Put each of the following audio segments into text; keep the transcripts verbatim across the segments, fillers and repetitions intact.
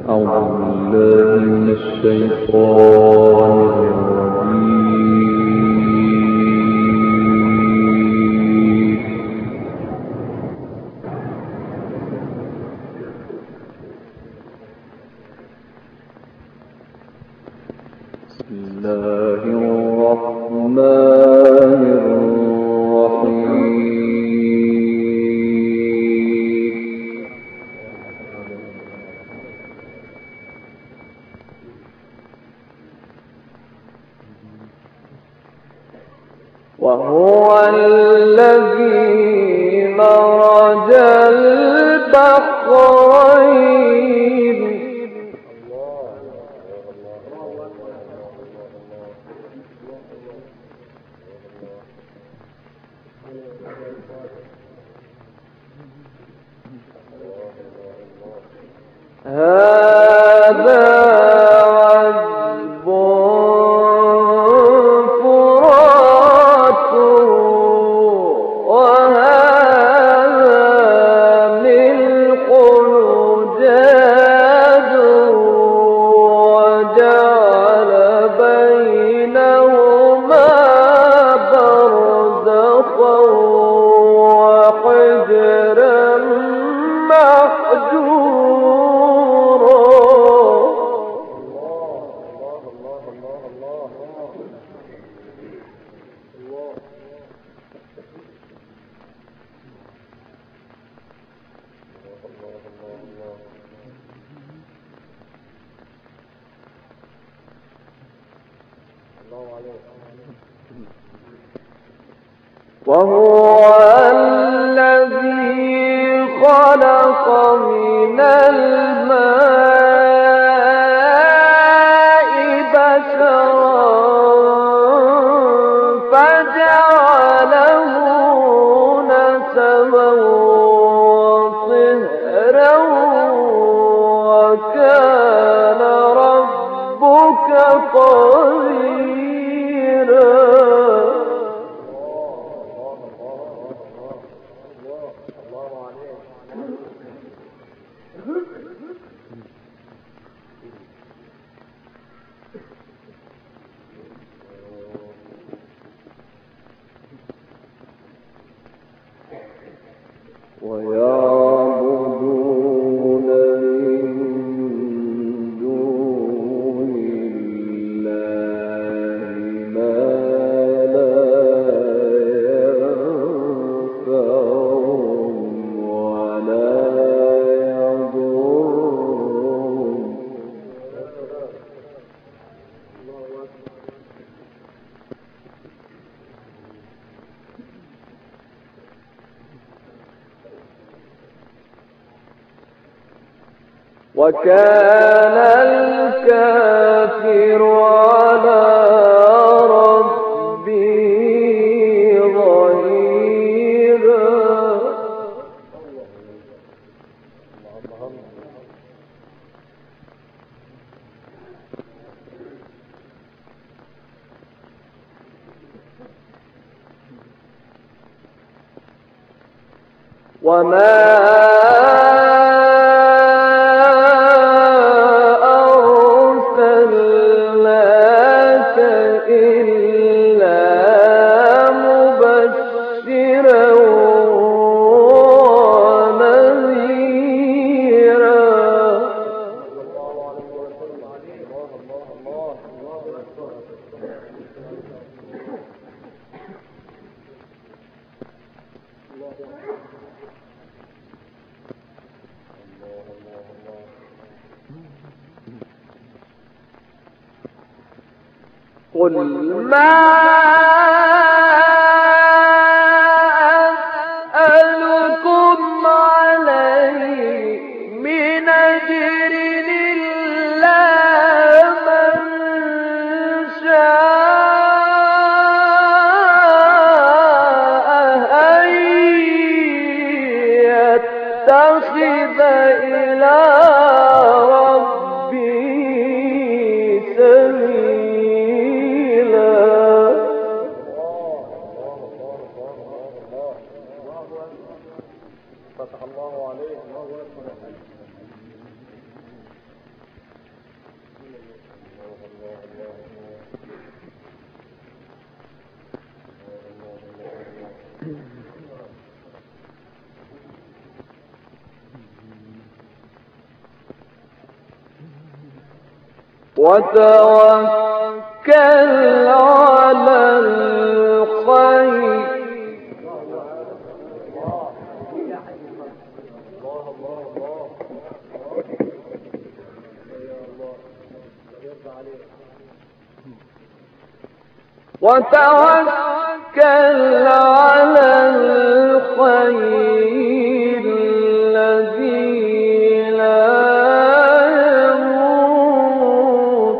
وهو الذي مرج البحرين هذا عذب فرات وهذا ملح أجاج وجعل بينهما برزخا وحجرا محجورا. وهو الذي خلق من الماء بشرا فجعله نسبا وصهرا وكان ربك قديرا. ويعبدون من دون الله ما لا ينفعهم ولا يضرهم. وكان الكافر على ربه ظهيرا. وما قل ما أسألكم عليه من أجر إلا من شاء أن يتخذ إلى ربه سبيلا. وتوكل على الخير وتوكل على الخير الذي لا يموت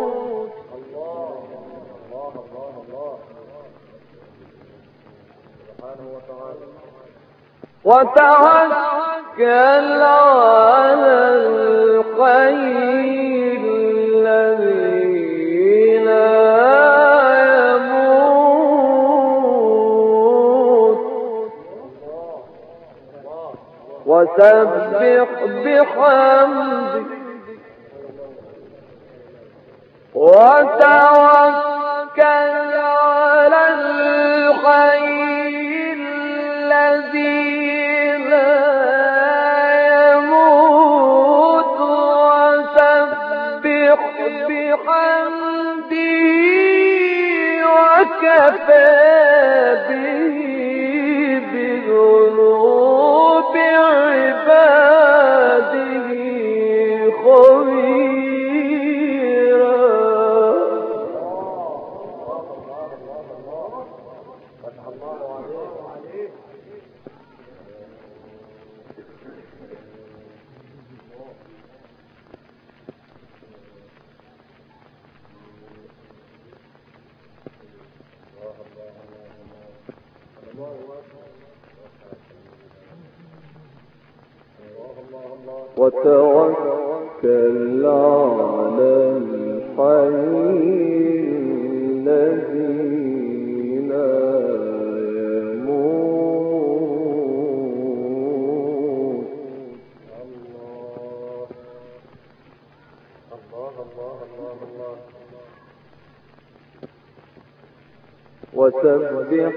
وتوكل على الخير الذي لا وسبح بحمده وتوكل على الخير الذي لا يموت وسبح بحمده وكفى به بذنوب عباده خبيرا وتوكل على الحي الذي لا يموت وسبح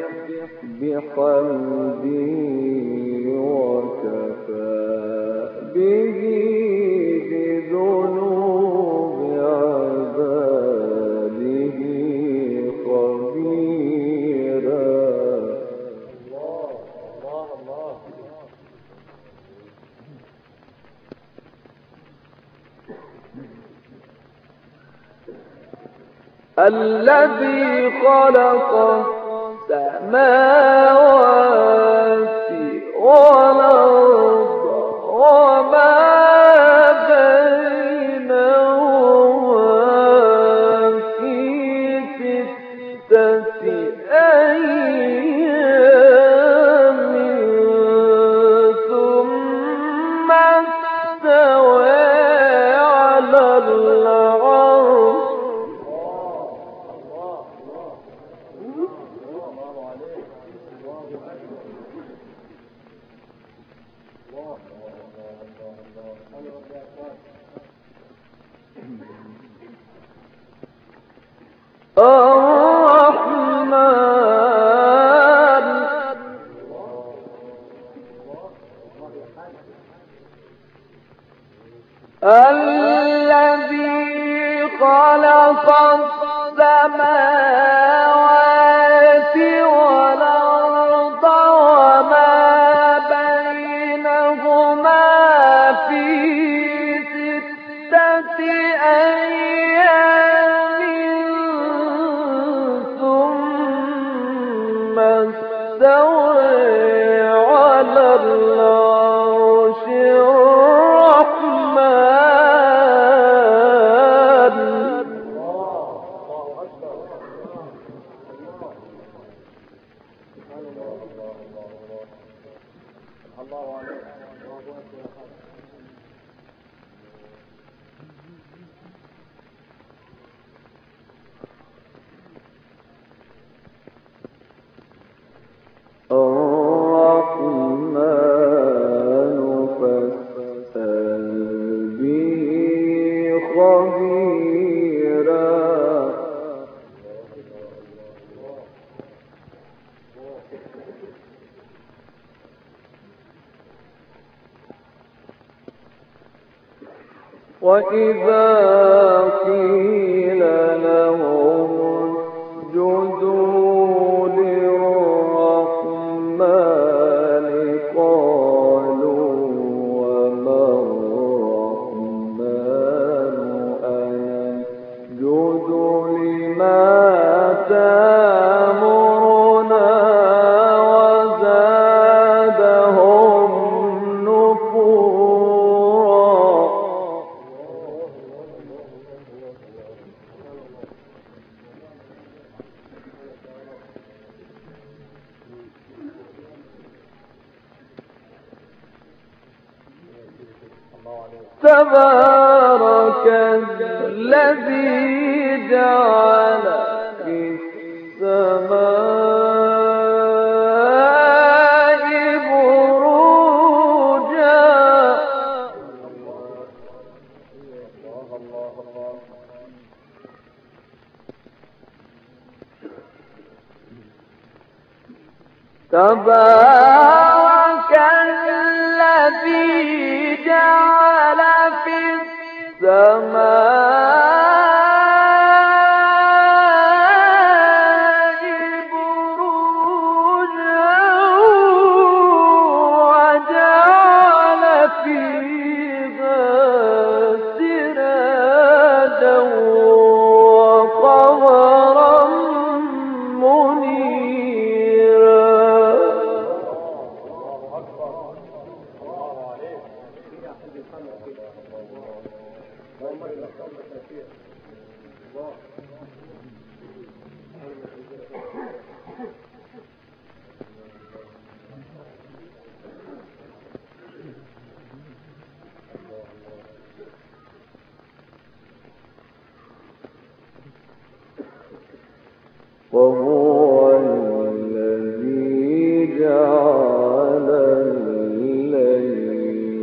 بحمده وكفى به بذنوب عباده خبيرا الذي خلق السماوات والأرض وما بينهما في ستة أيام ثم استوى على العرش الرحمن الذي خلق السماوات والأرض وما بينهما في ستة أيام ثم استوى على العرش الرحمن وإذا قيل لهم اسجدوا للرحمن قالوا وما الرحمن أنسجد لما تأمرنا وزادهم نفورا. تبارك الذي جعل في السماء بروجا تبارك الذي جعل في السماء بروجا وجعل فيها سراجا وقمرا منيرا. وهو الذي جعل الليل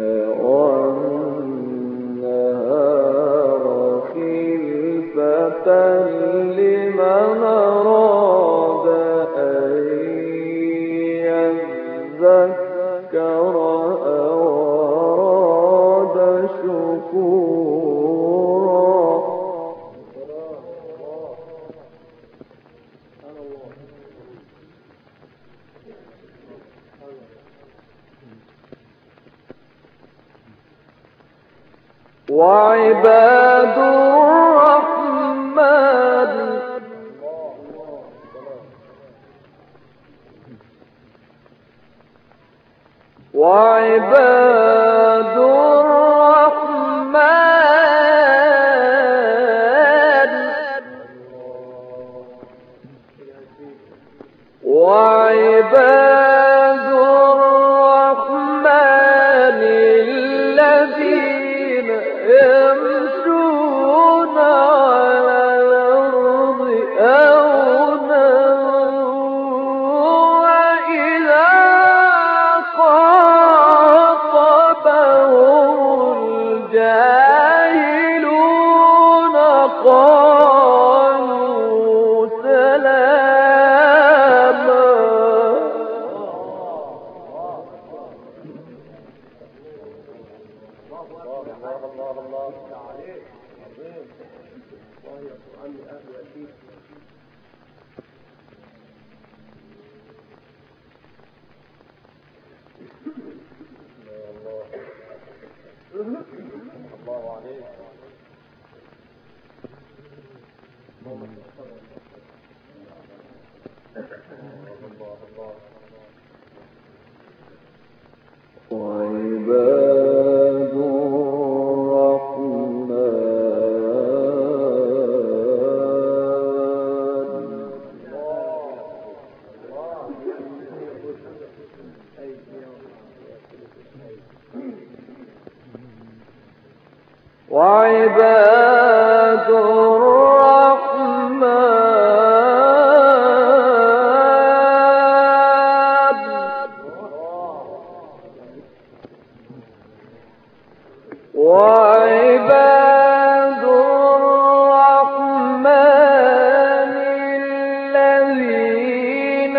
والنهار خلفة لمن أراد أن يذكر أو أراد شكورا. وعباد الرحمن وعباد الرحمن وعباد الرحمن الذين يمشون على الأرض هونا وإذا خاطبهم الجاهلون قالوا سلاما. وعباد الرحمن وعباد الرحمن وعباد الرحمن الذين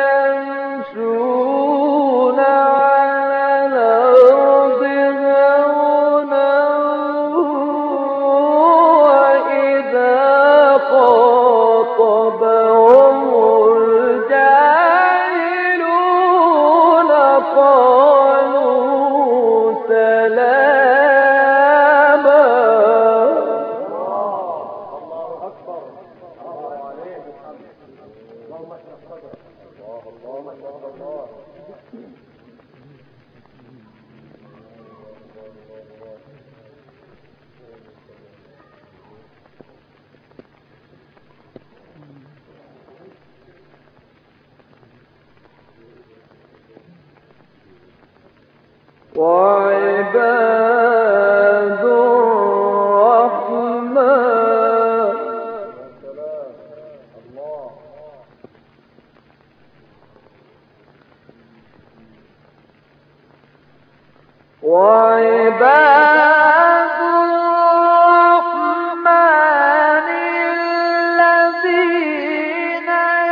يمشون على الأرض هونا وعباد الرحمن وعباد الرحمن الذين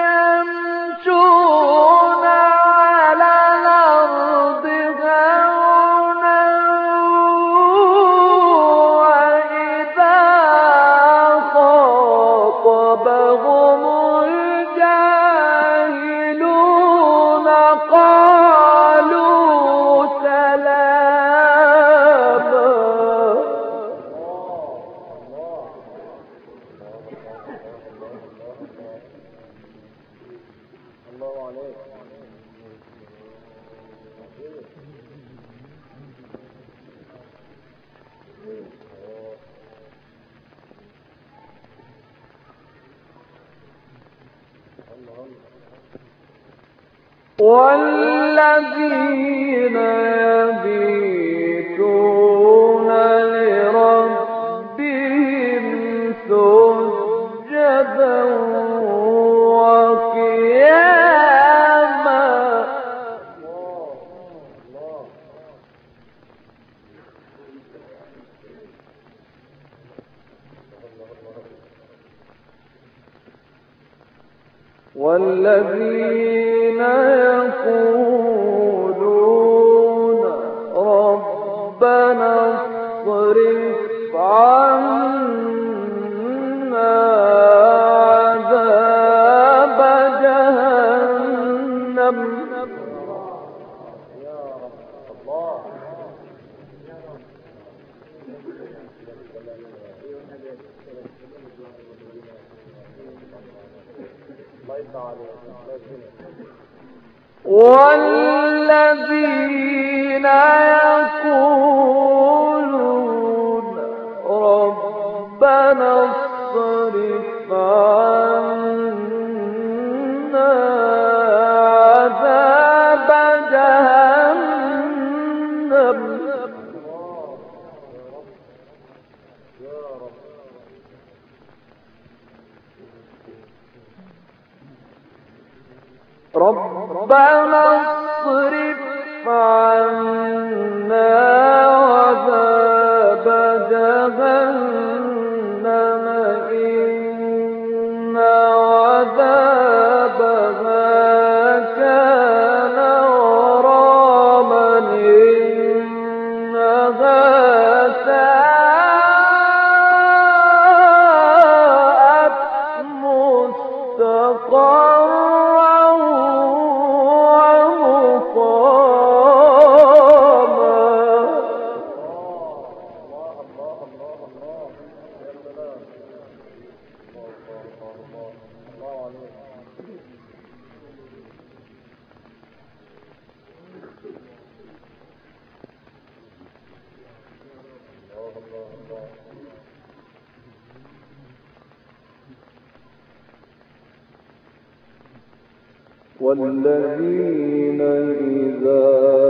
يمشون على الأرض هونا وإذا خاطبهم الجاهلون قالوا سلاما. والذين يبيتون لربهم سجدا وقياما والذين يقولون ربنا اصرف عنا عذاب جهنم والذين يقولون ربنا اصرف عنا عذاب جهنم ربنا اصرف عنا عذاب جهنم إن عذابها كان غراما إنها ساءت مستقرا والذين إذا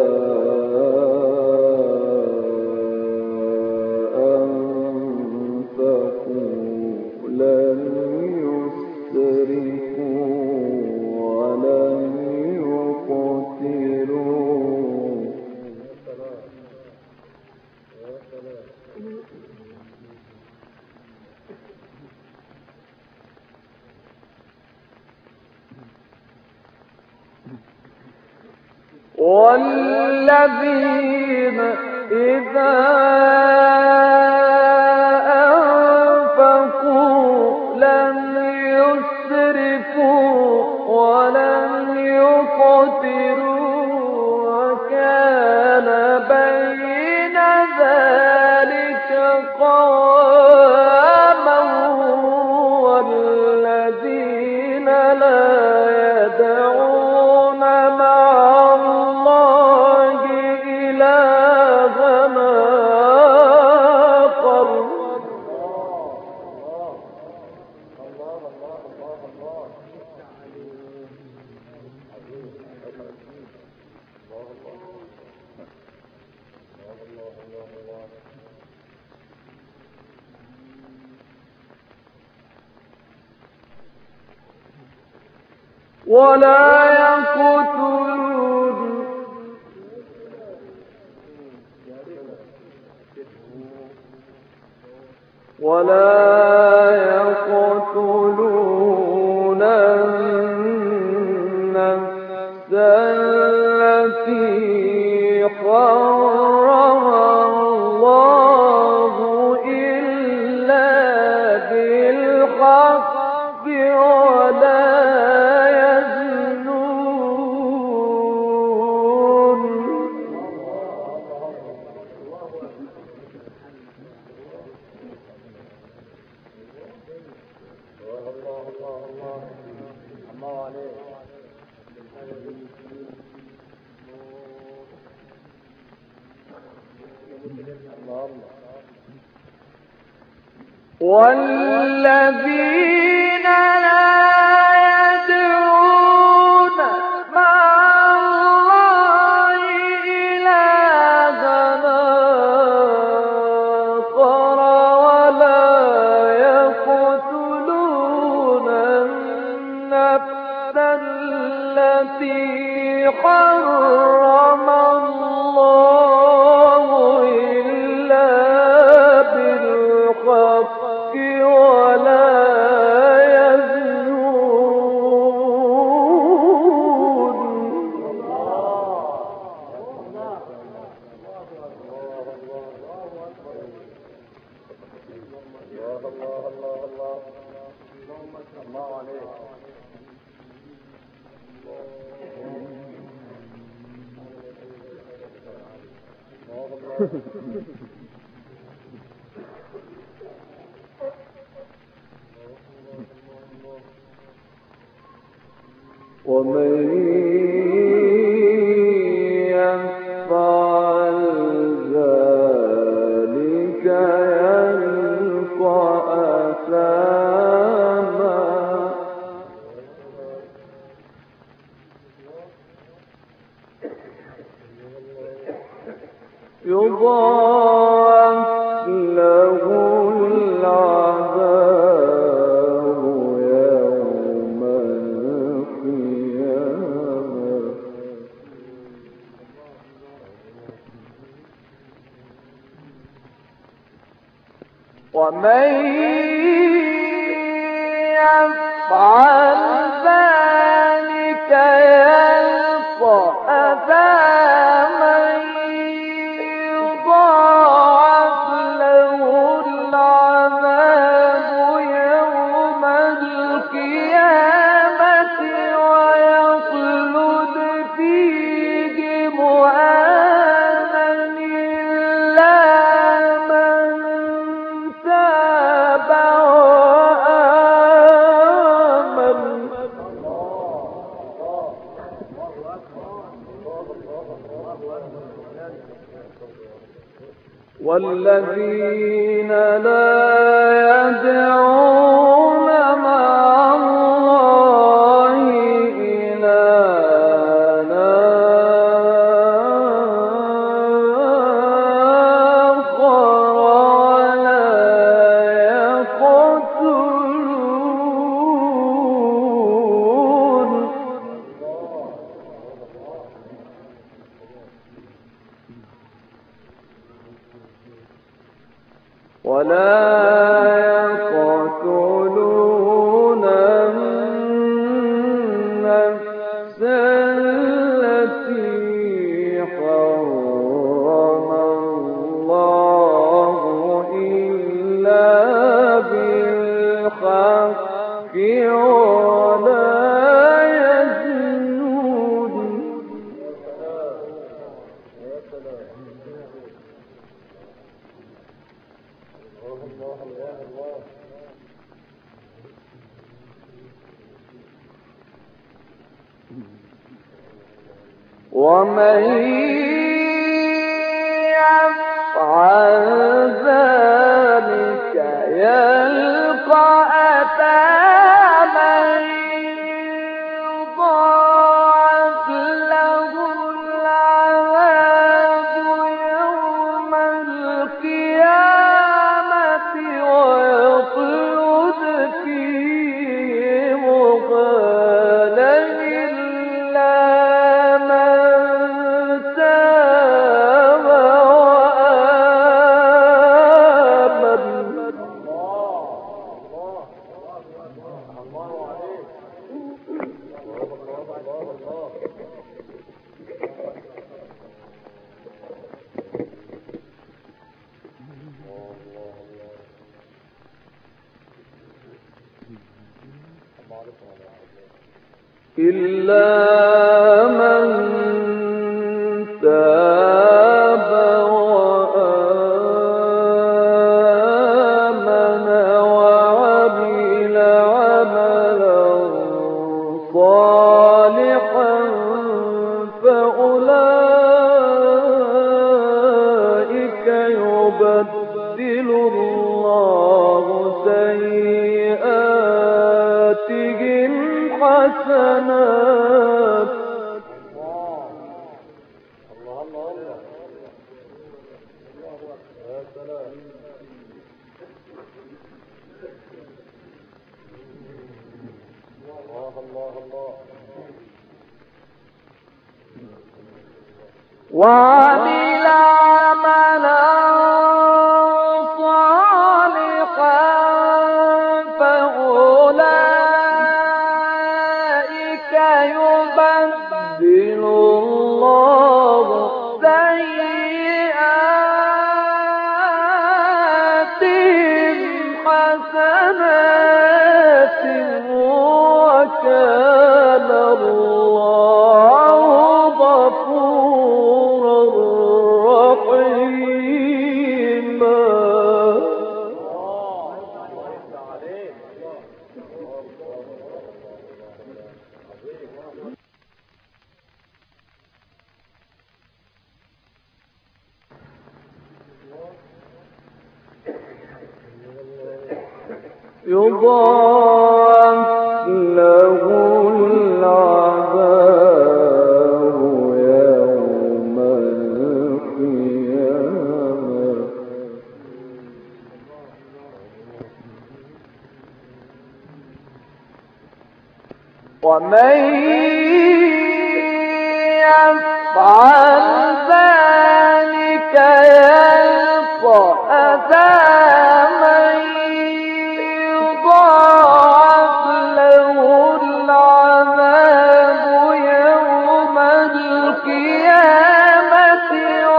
أنفقوا لم يسرفوا ولم يقتروا والذين إذا أنفقوا لم يسرفوا ولم يقتروا وكان بين ذلك قواما والذين لا يدعون مع الله إلها ولا يقتلون ولا يقتلون النفس التي حرم الله إلا بالحق ولا يزنون والذين لا يدعون مع الله إلهًا آخر ولا يقتلون النفس التي حرم الله إلا بالحق ولا يزنون ومن يفعل ذلك يلقى أثاما يضاعف له العذاب يوم القيامة ومن يفعل ذلك يلقى أثاما يضاعف له العذاب يوم القيامة ويخلد فيه مهانا إلا من تاب وآمن والذين لا يدعون مع الله إلهًا آخر ولا يقتلون ولا يقتلون النفس التي حرم الله إلا بالحق ولا يزنون ومن يفعل ذلك يلقى أثاما يضاعف له العذاب يوم القيامة ويخلد فيه مخلدا إلا من تاب وآمن وعمل عملا صالحا فأولئك يبدل الله سيئاتهم حسنات. وعمل عملا صالحا فأولئك يبدل الله سيئاتهم حسنات وكان الله غفورا رحيما. يضاعف له العذاب يوم القيامة ومن يفعل ذلك يلقى أثاما يضاعف له العذاب يوم القيامة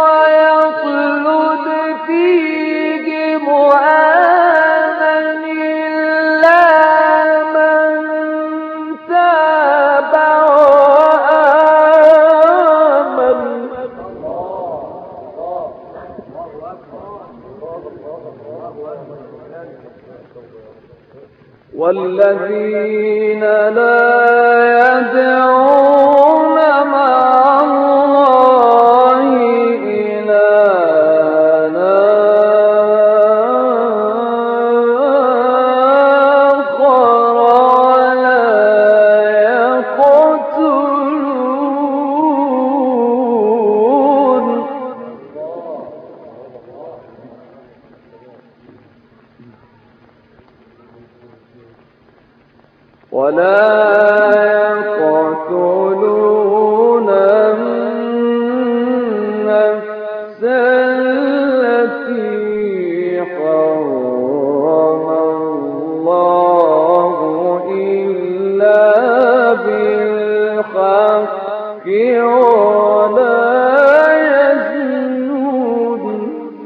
ويخلد فيه مهانا إلا من تاب وآمن. والذين لا يدعون مع الله إلهًا آخر ولا يقتلون ولا يقتلون النفس التي حرم الله إلا بالحق ولا يزنون.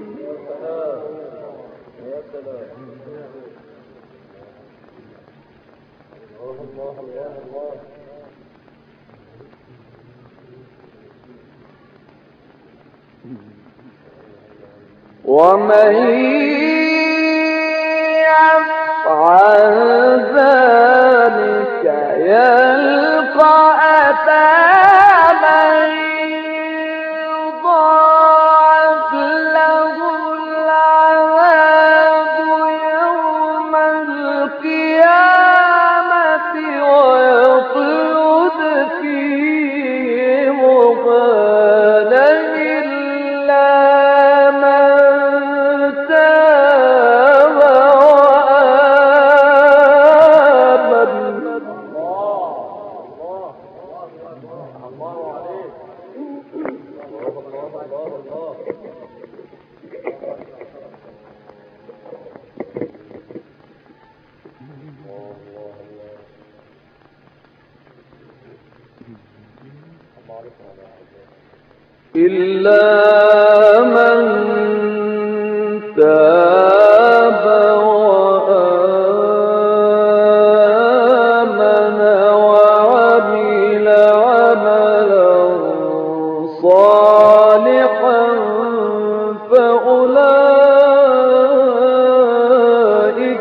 ومن يفعل ذلك يلقى أثاما يضاعف له العذاب يوم القيامة ويخلد فيه مهانا إلا من تاب وآمن. إلا من تاب وآمن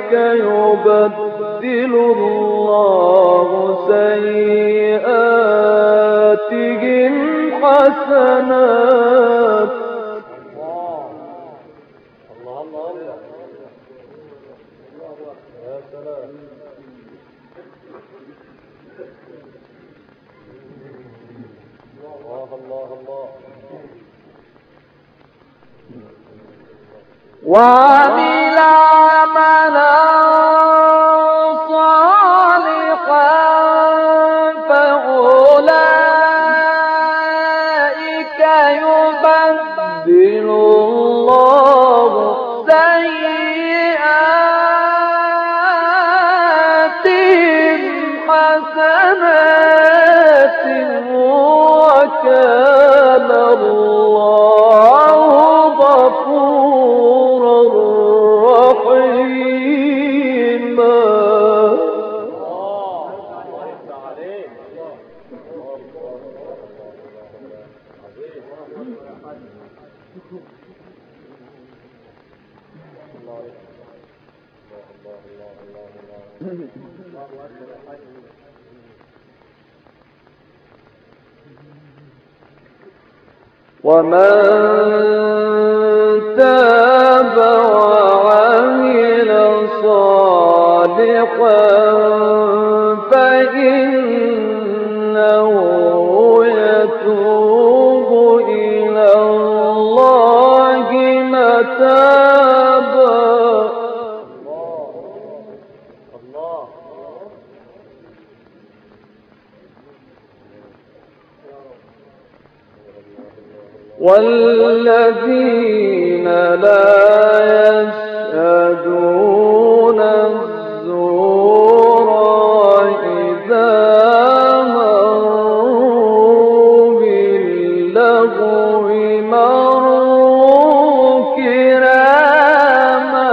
يبدل الله سيئاتهم حسنات. وعمل عملا صالحا فأولئك يبدل الله سيئاتهم حسنات وكان الله غفورا رحيما. ومن تاب وعمل صالحا فإنه يتوب إلى الله متابا. والذين لا يشهدون الزور إذا مروا باللغو مروا كراما.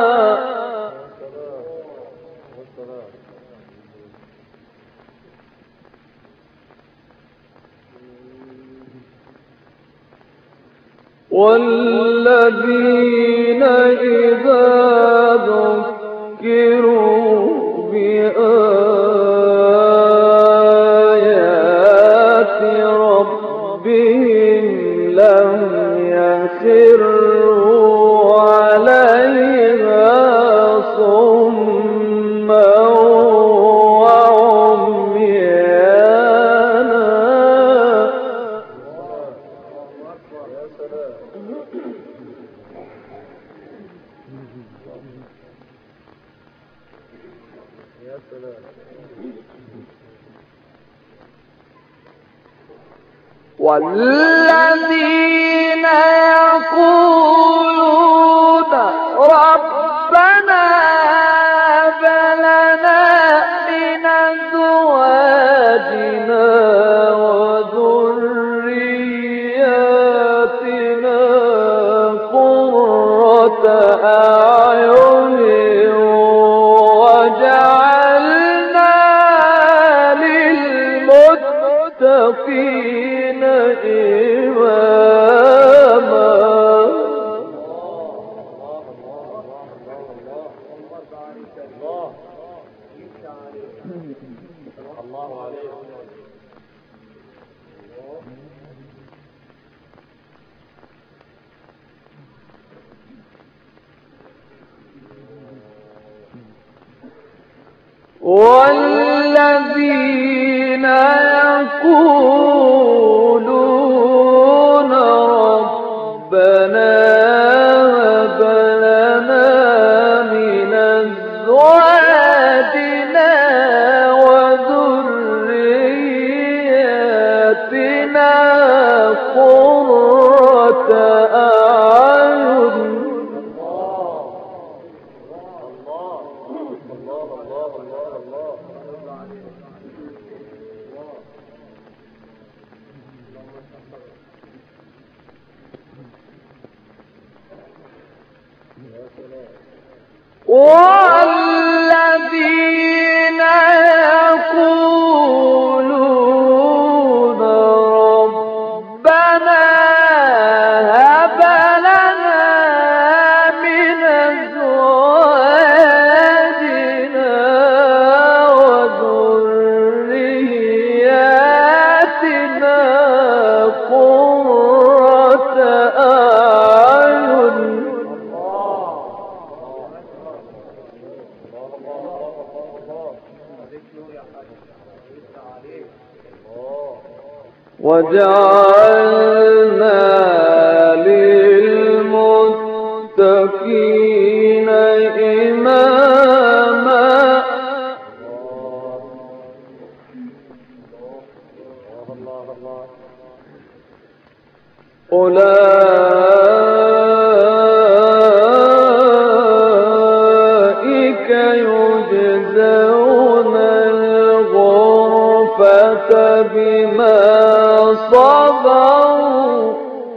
والذين إذا ذكروا بآيات ربهم لم يخروا عليها صما وعميانا. والذين يقولون ربنا هب لنا من أزواجنا وذرياتنا قرة أعين وجعلنا للمتقين إماما. والذين يقولون ربنا هب لنا من أزواجنا وذرياتنا قرة أعين. والذين يقولون ربنا هب لنا من أزواجنا وجعلنا للمتقين إماما أولئك يجزون الغرفة بما صبروا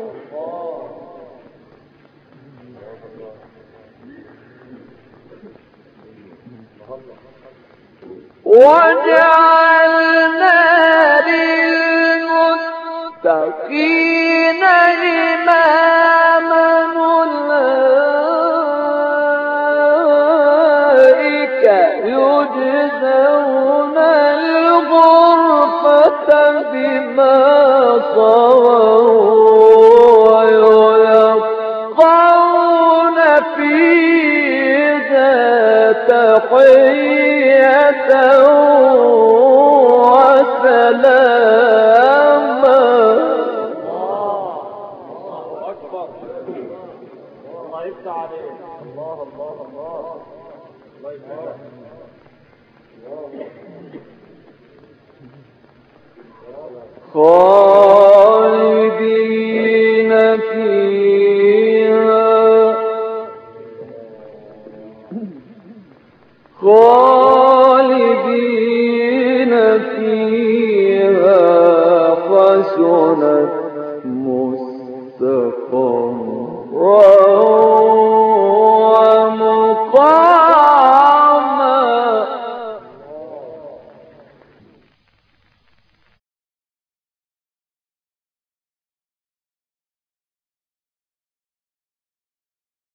وجعلنا للمتقين إماما أولئك يجزون الغرفة بما صبروا ويلقون فيها تحية وسلاما. الله أكبر. الله يفتح عليك. الله الله الله الله يفتح. خالدين فيها